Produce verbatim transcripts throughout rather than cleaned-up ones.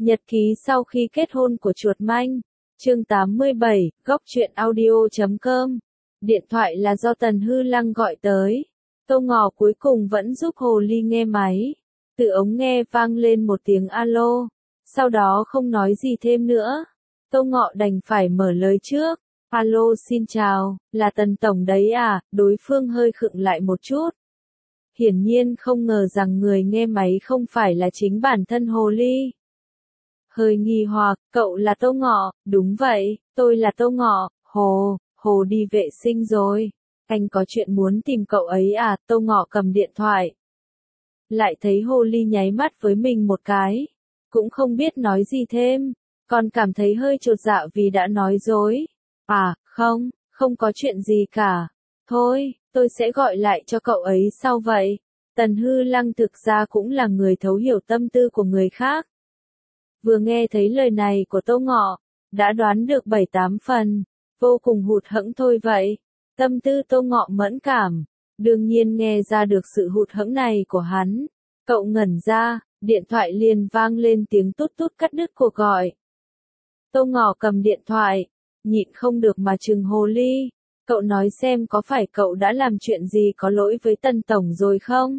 Nhật ký sau khi kết hôn của chuột manh. Chương tám mươi bảy, góc truyện audio chấm com. Điện thoại là do Tần Hư Lăng gọi tới. Tô Ngọ cuối cùng vẫn giúp Hồ Ly nghe máy. Từ ống nghe vang lên một tiếng alo. Sau đó không nói gì thêm nữa. Tô Ngọ đành phải mở lời trước. Alo, xin chào, là Tần Tổng đấy à? Đối phương hơi khựng lại một chút. Hiển nhiên không ngờ rằng người nghe máy không phải là chính bản thân Hồ Ly. Hơi nghi hoặc, cậu là Tô Ngọ? Đúng vậy, tôi là Tô Ngọ. Hồ, Hồ đi vệ sinh rồi. Anh có chuyện muốn tìm cậu ấy à? Tô Ngọ cầm điện thoại. Lại thấy Hồ Ly nháy mắt với mình một cái. Cũng không biết nói gì thêm. Còn cảm thấy hơi chột dạ vì đã nói dối. À, không, không có chuyện gì cả. Thôi, tôi sẽ gọi lại cho cậu ấy sau vậy. Tần Hư Lăng thực ra cũng là người thấu hiểu tâm tư của người khác. Vừa nghe thấy lời này của Tô Ngọ, đã đoán được bảy tám phần, vô cùng hụt hẫng thôi vậy. Tâm tư Tô Ngọ mẫn cảm, đương nhiên nghe ra được sự hụt hẫng này của hắn. Cậu ngẩn ra, điện thoại liền vang lên tiếng tút tút cắt đứt cuộc gọi. Tô Ngọ cầm điện thoại, nhịn không được mà trừng Hồ Ly. Cậu nói xem có phải cậu đã làm chuyện gì có lỗi với Tần Tổng rồi không?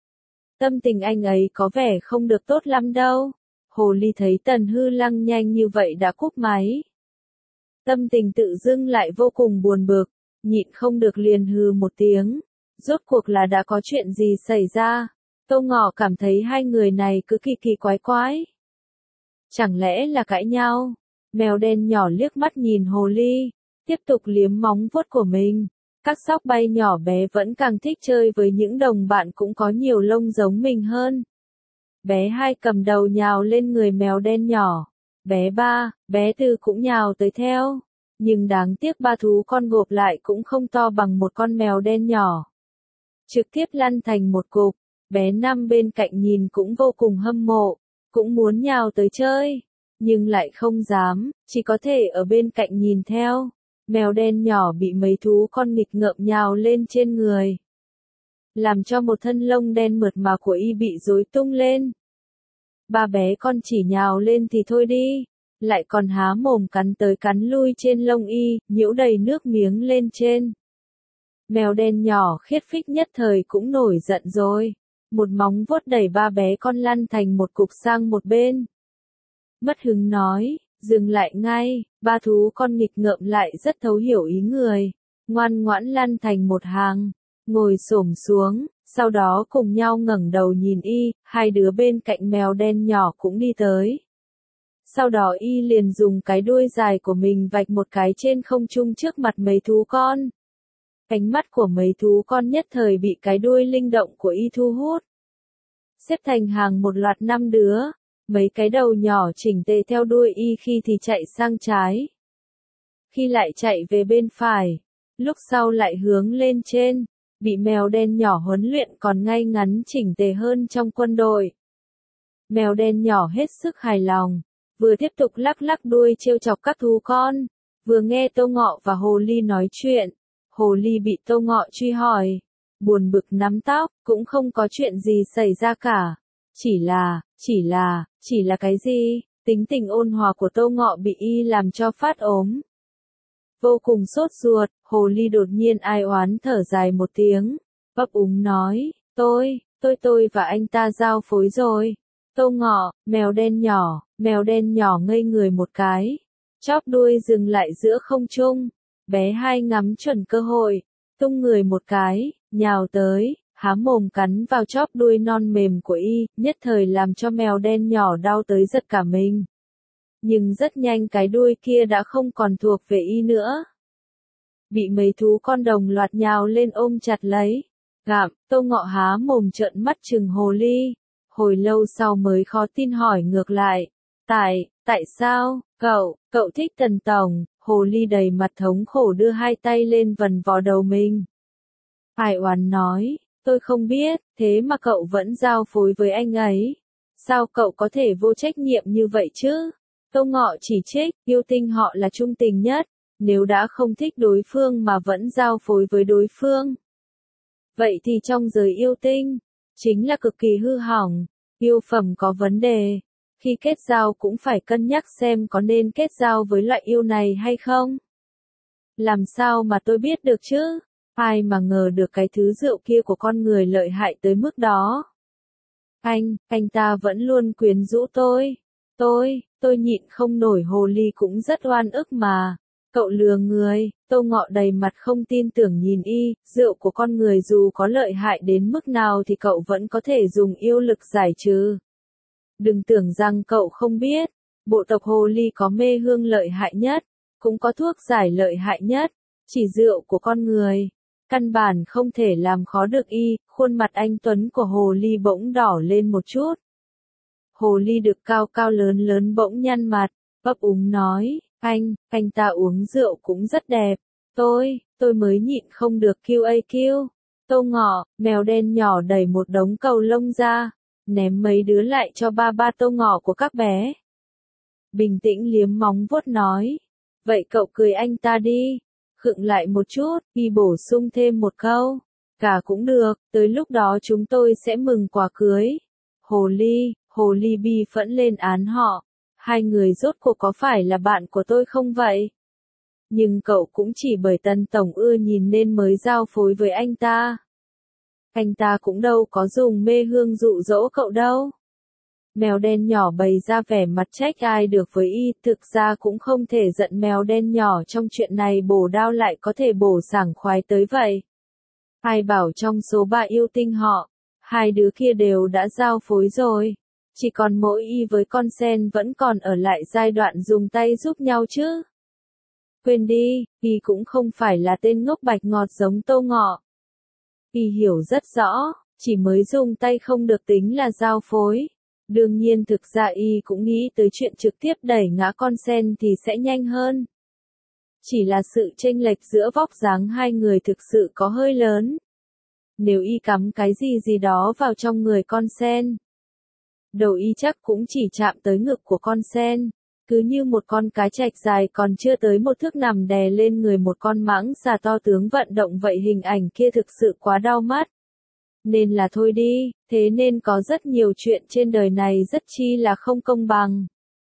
Tâm tình anh ấy có vẻ không được tốt lắm đâu. Hồ Ly thấy Tần Hư Lăng nhanh như vậy đã cúp máy. Tâm tình tự dưng lại vô cùng buồn bực, nhịn không được liền hừ một tiếng. Rốt cuộc là đã có chuyện gì xảy ra? Tô Ngọ cảm thấy hai người này cứ kỳ kỳ quái quái. Chẳng lẽ là cãi nhau? Mèo đen nhỏ liếc mắt nhìn Hồ Ly, tiếp tục liếm móng vuốt của mình. Các sóc bay nhỏ bé vẫn càng thích chơi với những đồng bạn cũng có nhiều lông giống mình hơn. Bé hai cầm đầu nhào lên người mèo đen nhỏ. Bé ba, bé tư cũng nhào tới theo. Nhưng đáng tiếc ba thú con gộp lại cũng không to bằng một con mèo đen nhỏ. Trực tiếp lăn thành một cục. Bé năm bên cạnh nhìn cũng vô cùng hâm mộ, cũng muốn nhào tới chơi. Nhưng lại không dám, chỉ có thể ở bên cạnh nhìn theo. Mèo đen nhỏ bị mấy thú con nghịch ngợm nhào lên trên người. Làm cho một thân lông đen mượt mà của y bị rối tung lên. Ba bé con chỉ nhào lên thì thôi đi, lại còn há mồm cắn tới cắn lui trên lông y, nhiễu đầy nước miếng lên trên. Mèo đen nhỏ khiết phích nhất thời cũng nổi giận rồi. Một móng vuốt đẩy ba bé con lăn thành một cục sang một bên. Mất hứng nói, dừng lại ngay, ba thú con nghịch ngợm lại rất thấu hiểu ý người. Ngoan ngoãn lăn thành một hàng, ngồi xổm xuống, sau đó cùng nhau ngẩng đầu nhìn y, hai đứa bên cạnh mèo đen nhỏ cũng đi tới. Sau đó y liền dùng cái đuôi dài của mình vạch một cái trên không trung trước mặt mấy thú con. Ánh mắt của mấy thú con nhất thời bị cái đuôi linh động của y thu hút. Xếp thành hàng một loạt năm đứa, mấy cái đầu nhỏ chỉnh tề theo đuôi y khi thì chạy sang trái, khi lại chạy về bên phải, lúc sau lại hướng lên trên, bị mèo đen nhỏ huấn luyện còn ngay ngắn chỉnh tề hơn trong quân đội. Mèo đen nhỏ hết sức hài lòng, vừa tiếp tục lắc lắc đuôi trêu chọc các thú con, vừa nghe Tô Ngọ và Hồ Ly nói chuyện. Hồ Ly bị Tô Ngọ truy hỏi, buồn bực nắm tóc, cũng không có chuyện gì xảy ra cả. Chỉ là, chỉ là, chỉ là cái gì? Tính tình ôn hòa của Tô Ngọ bị y làm cho phát ốm. Vô cùng sốt ruột, Hồ Ly đột nhiên ai oán thở dài một tiếng, ấp úng nói, tôi, tôi tôi và anh ta giao phối rồi. Tô Ngọ, mèo đen nhỏ, mèo đen nhỏ ngây người một cái, chóp đuôi dừng lại giữa không trung. Bé hai ngắm chuẩn cơ hội, tung người một cái, nhào tới, há mồm cắn vào chóp đuôi non mềm của y, nhất thời làm cho mèo đen nhỏ đau tới giật cả mình. Nhưng rất nhanh cái đuôi kia đã không còn thuộc về y nữa. Bị mấy thú con đồng loạt nhào lên ôm chặt lấy. Gặm, Tô Ngọ há mồm trợn mắt trừng Hồ Ly. Hồi lâu sau mới khó tin hỏi ngược lại. Tại, tại sao, cậu, cậu thích Tần Tổng? Hồ Ly đầy mặt thống khổ đưa hai tay lên vần vò đầu mình. Ai oán nói, tôi không biết, thế mà cậu vẫn giao phối với anh ấy. Sao cậu có thể vô trách nhiệm như vậy chứ? Tô Ngọ chỉ trích, yêu tinh họ là trung tình nhất, nếu đã không thích đối phương mà vẫn giao phối với đối phương. Vậy thì trong giới yêu tinh, chính là cực kỳ hư hỏng, yêu phẩm có vấn đề. Khi kết giao cũng phải cân nhắc xem có nên kết giao với loại yêu này hay không. Làm sao mà tôi biết được chứ? Ai mà ngờ được cái thứ rượu kia của con người lợi hại tới mức đó. Anh, anh ta vẫn luôn quyến rũ tôi. Tôi, tôi nhịn không nổi, hồ ly cũng rất oan ức mà. Cậu lừa người. Tô Ngọ đầy mặt không tin tưởng nhìn y, rượu của con người dù có lợi hại đến mức nào thì cậu vẫn có thể dùng yêu lực giải trừ. Đừng tưởng rằng cậu không biết, bộ tộc hồ ly có mê hương lợi hại nhất, cũng có thuốc giải lợi hại nhất, chỉ rượu của con người. Căn bản không thể làm khó được y, khuôn mặt anh tuấn của hồ ly bỗng đỏ lên một chút. Hồ ly được cao cao lớn lớn bỗng nhăn mặt, ấp úng nói, anh, anh ta uống rượu cũng rất đẹp. Tôi, tôi mới nhịn không được kêu a kêu. Tô Ngọ, mèo đen nhỏ đẩy một đống cầu lông ra, ném mấy đứa lại cho ba ba Tô Ngọ của các bé. Bình tĩnh liếm móng vuốt nói, vậy cậu cười anh ta đi. Khựng lại một chút, y bổ sung thêm một câu, cả cũng được, tới lúc đó chúng tôi sẽ mừng quả cưới. Hồ ly, hồ ly bi phẫn lên án họ, hai người rốt cuộc có phải là bạn của tôi không vậy? Nhưng cậu cũng chỉ bởi Tân Tổng ưa nhìn nên mới giao phối với anh ta. Anh ta cũng đâu có dùng mê hương dụ dỗ cậu đâu. Mèo đen nhỏ bày ra vẻ mặt trách ai được với y, thực ra cũng không thể giận mèo đen nhỏ trong chuyện này, bổ đao lại có thể bổ sảng khoái tới vậy. Ai bảo trong số ba yêu tinh họ, hai đứa kia đều đã giao phối rồi. Chỉ còn mỗi y với con sen vẫn còn ở lại giai đoạn dùng tay giúp nhau chứ. Quên đi, y cũng không phải là tên ngốc bạch ngọt giống Tô Ngọ. Y hiểu rất rõ, chỉ mới dùng tay không được tính là giao phối. Đương nhiên thực ra y cũng nghĩ tới chuyện trực tiếp đẩy ngã con sen thì sẽ nhanh hơn. Chỉ là sự chênh lệch giữa vóc dáng hai người thực sự có hơi lớn. Nếu y cắm cái gì gì đó vào trong người con sen, đầu y chắc cũng chỉ chạm tới ngực của con sen. Cứ như một con cá trạch dài còn chưa tới một thước nằm đè lên người một con mãng xà to tướng vận động vậy, hình ảnh kia thực sự quá đau mắt. Nên là thôi đi, thế nên có rất nhiều chuyện trên đời này rất chi là không công bằng.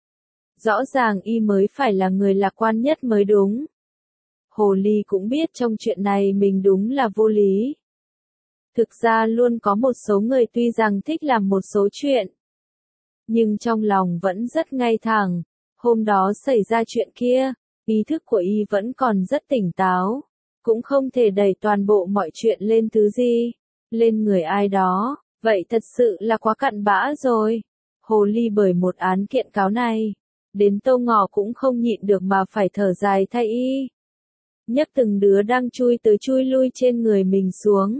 Rõ ràng y mới phải là người lạc quan nhất mới đúng. Hồ ly cũng biết trong chuyện này mình đúng là vô lý. Thực ra luôn có một số người tuy rằng thích làm một số chuyện, nhưng trong lòng vẫn rất ngay thẳng. Hôm đó xảy ra chuyện kia, ý thức của y vẫn còn rất tỉnh táo, cũng không thể đẩy toàn bộ mọi chuyện lên thứ gì, lên người ai đó, vậy thật sự là quá cặn bã rồi. Hồ ly bởi một án kiện cáo này, đến Tô Ngọ cũng không nhịn được mà phải thở dài thay y. Nhấc từng đứa đang chui tới chui lui trên người mình xuống,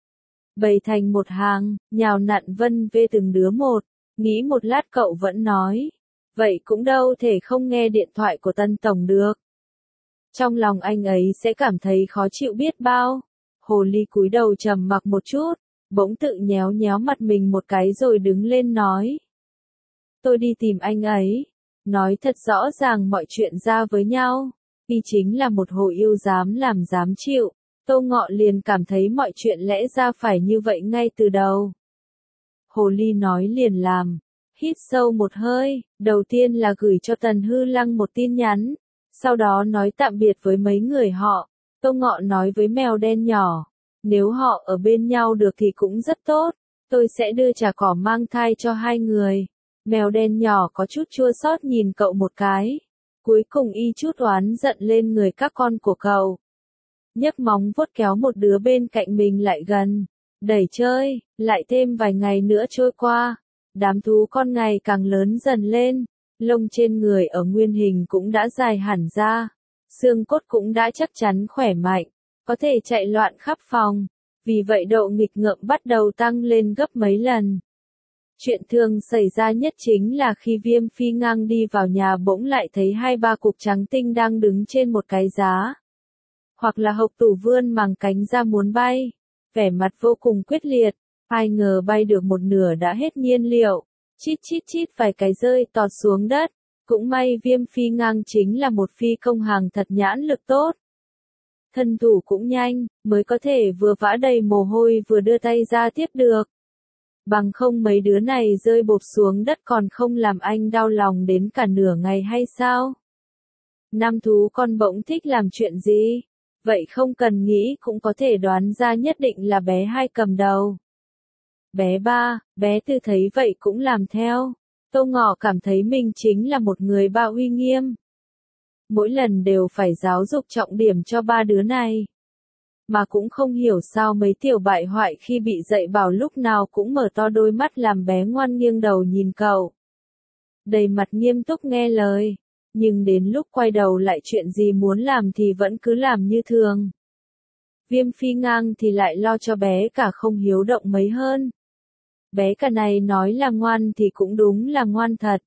bày thành một hàng, nhào nặn vân vê từng đứa một. Nghĩ một lát cậu vẫn nói, vậy cũng đâu thể không nghe điện thoại của Tân Tổng được. Trong lòng anh ấy sẽ cảm thấy khó chịu biết bao. Hồ ly cúi đầu trầm mặc một chút, bỗng tự nhéo nhéo mặt mình một cái rồi đứng lên nói. Tôi đi tìm anh ấy, nói thật rõ ràng mọi chuyện ra với nhau. Y chính là một hồ yêu dám làm dám chịu. Tô Ngọ liền cảm thấy mọi chuyện lẽ ra phải như vậy ngay từ đầu. Hồ ly nói liền làm. Hít sâu một hơi, đầu tiên là gửi cho Tần Hư Lăng một tin nhắn, sau đó nói tạm biệt với mấy người họ. Tô Ngọ nói với mèo đen nhỏ, nếu họ ở bên nhau được thì cũng rất tốt, tôi sẽ đưa trà cỏ mang thai cho hai người. Mèo đen nhỏ có chút chua xót nhìn cậu một cái, cuối cùng y chút oán giận lên người các con của cậu. Nhấc móng vuốt kéo một đứa bên cạnh mình lại gần, đẩy chơi, lại thêm vài ngày nữa trôi qua. Đám thú con ngày càng lớn dần lên, lông trên người ở nguyên hình cũng đã dài hẳn ra, xương cốt cũng đã chắc chắn khỏe mạnh, có thể chạy loạn khắp phòng, vì vậy độ nghịch ngợm bắt đầu tăng lên gấp mấy lần. Chuyện thường xảy ra nhất chính là khi Viêm Phi ngang đi vào nhà bỗng lại thấy hai ba cục trắng tinh đang đứng trên một cái giá. Hoặc là Hộc Tủ vươn màng cánh ra muốn bay, vẻ mặt vô cùng quyết liệt. Ai ngờ bay được một nửa đã hết nhiên liệu, chít chít chít vài cái rơi tọt xuống đất. Cũng may Viêm Phi ngang chính là một phi công hàng thật nhãn lực tốt. Thân thủ cũng nhanh, mới có thể vừa vã đầy mồ hôi vừa đưa tay ra tiếp được. Bằng không mấy đứa này rơi bộp xuống đất còn không làm anh đau lòng đến cả nửa ngày hay sao? Nam thú con bỗng thích làm chuyện gì? Vậy không cần nghĩ cũng có thể đoán ra nhất định là bé hai cầm đầu. Bé ba, bé tư thấy vậy cũng làm theo. Tô Ngọ cảm thấy mình chính là một người ba uy nghiêm. Mỗi lần đều phải giáo dục trọng điểm cho ba đứa này. Mà cũng không hiểu sao mấy tiểu bại hoại khi bị dạy bảo lúc nào cũng mở to đôi mắt làm bé ngoan nghiêng đầu nhìn cậu. Đầy mặt nghiêm túc nghe lời. Nhưng đến lúc quay đầu lại chuyện gì muốn làm thì vẫn cứ làm như thường. Viêm Phi Ngang thì lại lo cho bé cả không hiếu động mấy hơn. Bé cả này nói là ngoan thì cũng đúng là ngoan thật.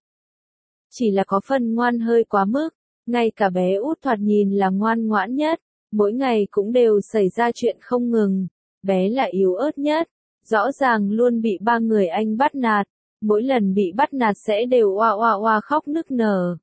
Chỉ là có phần ngoan hơi quá mức, ngay cả bé út thoạt nhìn là ngoan ngoãn nhất, mỗi ngày cũng đều xảy ra chuyện không ngừng, bé là yếu ớt nhất, rõ ràng luôn bị ba người anh bắt nạt, mỗi lần bị bắt nạt sẽ đều oa oa oa khóc nức nở.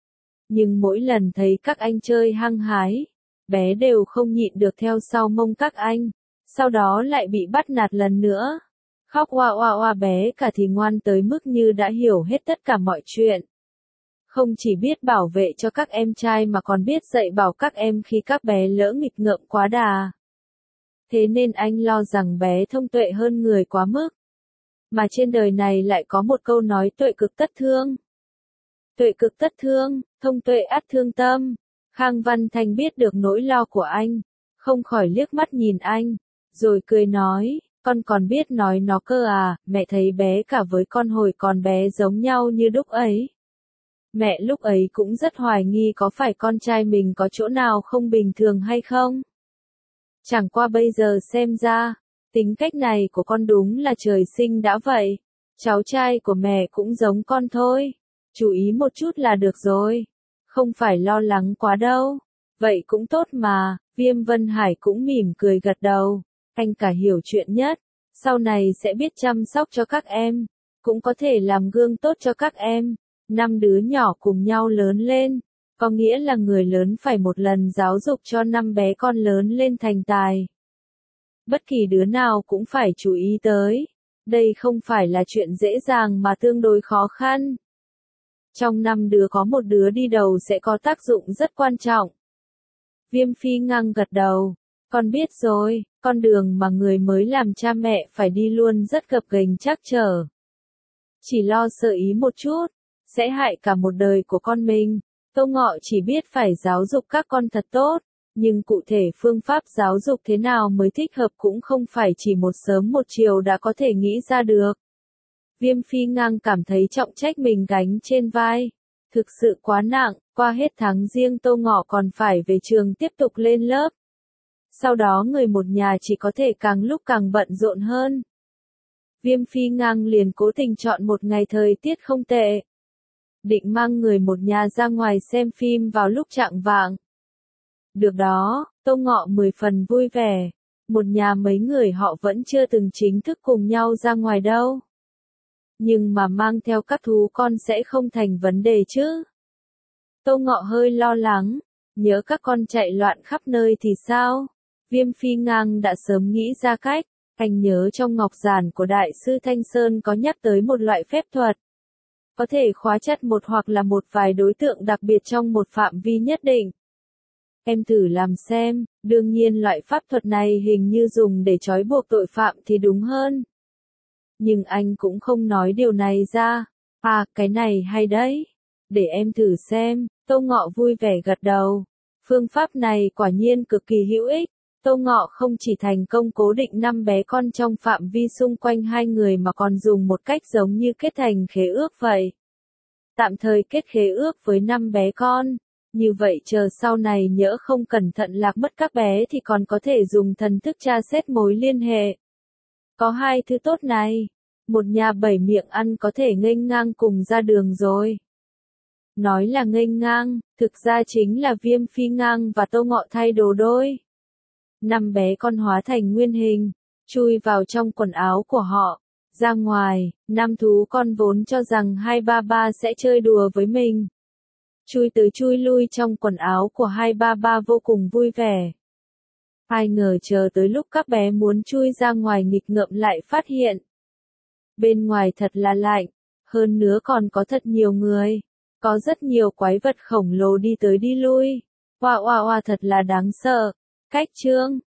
Nhưng mỗi lần thấy các anh chơi hăng hái, bé đều không nhịn được theo sau mông các anh, sau đó lại bị bắt nạt lần nữa. Khóc oa oa oa bé cả thì ngoan tới mức như đã hiểu hết tất cả mọi chuyện. Không chỉ biết bảo vệ cho các em trai mà còn biết dạy bảo các em khi các bé lỡ nghịch ngợm quá đà. Thế nên anh lo rằng bé thông tuệ hơn người quá mức. Mà trên đời này lại có một câu nói tuệ cực tất thương. Tuệ cực tất thương, thông tuệ ắt thương tâm. Khang Văn Thanh biết được nỗi lo của anh, không khỏi liếc mắt nhìn anh, rồi cười nói, con còn biết nói nó cơ à, mẹ thấy bé cả với con hồi còn bé giống nhau như đúc ấy. Mẹ lúc ấy cũng rất hoài nghi có phải con trai mình có chỗ nào không bình thường hay không. Chẳng qua bây giờ xem ra, tính cách này của con đúng là trời sinh đã vậy. Cháu trai của mẹ cũng giống con thôi. Chú ý một chút là được rồi. Không phải lo lắng quá đâu. Vậy cũng tốt mà, Viêm Vân Hải cũng mỉm cười gật đầu. Anh cả hiểu chuyện nhất. Sau này sẽ biết chăm sóc cho các em. Cũng có thể làm gương tốt cho các em. Năm đứa nhỏ cùng nhau lớn lên. Có nghĩa là người lớn phải một lần giáo dục cho năm bé con lớn lên thành tài. Bất kỳ đứa nào cũng phải chú ý tới. Đây không phải là chuyện dễ dàng mà tương đối khó khăn. Trong năm đứa có một đứa đi đầu sẽ có tác dụng rất quan trọng. Viêm Phi Ngang gật đầu. Con biết rồi, con đường mà người mới làm cha mẹ phải đi luôn rất gập ghềnh trắc trở. Chỉ lo sợ ý một chút, sẽ hại cả một đời của con mình. Tô Ngọ chỉ biết phải giáo dục các con thật tốt, nhưng cụ thể phương pháp giáo dục thế nào mới thích hợp cũng không phải chỉ một sớm một chiều đã có thể nghĩ ra được. Viêm Phi Ngang cảm thấy trọng trách mình gánh trên vai. Thực sự quá nặng, qua hết tháng riêng Tô Ngọ còn phải về trường tiếp tục lên lớp. Sau đó người một nhà chỉ có thể càng lúc càng bận rộn hơn. Viêm Phi Ngang liền cố tình chọn một ngày thời tiết không tệ. Định mang người một nhà ra ngoài xem phim vào lúc chạng vạng. Được đó, Tô Ngọ mười phần vui vẻ. Một nhà mấy người họ vẫn chưa từng chính thức cùng nhau ra ngoài đâu. Nhưng mà mang theo các thú con sẽ không thành vấn đề chứ. Tô Ngọ hơi lo lắng, nhớ các con chạy loạn khắp nơi thì sao? Viêm Phi Ngang đã sớm nghĩ ra cách, anh nhớ trong ngọc giản của Đại sư Thanh Sơn có nhắc tới một loại phép thuật. Có thể khóa chặt một hoặc là một vài đối tượng đặc biệt trong một phạm vi nhất định. Em thử làm xem, đương nhiên loại pháp thuật này hình như dùng để trói buộc tội phạm thì đúng hơn. Nhưng anh cũng không nói điều này ra. À, cái này hay đấy. Để em thử xem, Tô Ngọ vui vẻ gật đầu. Phương pháp này quả nhiên cực kỳ hữu ích. Tô Ngọ không chỉ thành công cố định năm bé con trong phạm vi xung quanh hai người mà còn dùng một cách giống như kết thành khế ước vậy. Tạm thời kết khế ước với năm bé con. Như vậy chờ sau này nhỡ không cẩn thận lạc mất các bé thì còn có thể dùng thần thức tra xét mối liên hệ. Có hai thứ tốt này. Một nhà bảy miệng ăn có thể nghênh ngang cùng ra đường rồi. Nói là nghênh ngang, thực ra chính là Viêm Phi Ngang và Tô Ngọ thay đồ đôi. Năm bé con hóa thành nguyên hình, chui vào trong quần áo của họ. Ra ngoài, năm thú con vốn cho rằng hai ba ba sẽ chơi đùa với mình. Chui tới chui lui trong quần áo của hai ba ba vô cùng vui vẻ. Ai ngờ chờ tới lúc các bé muốn chui ra ngoài nghịch ngợm lại phát hiện. Bên ngoài thật là lạnh, hơn nữa còn có thật nhiều người. Có rất nhiều quái vật khổng lồ đi tới đi lui. Oa oa oa thật là đáng sợ. Cách chương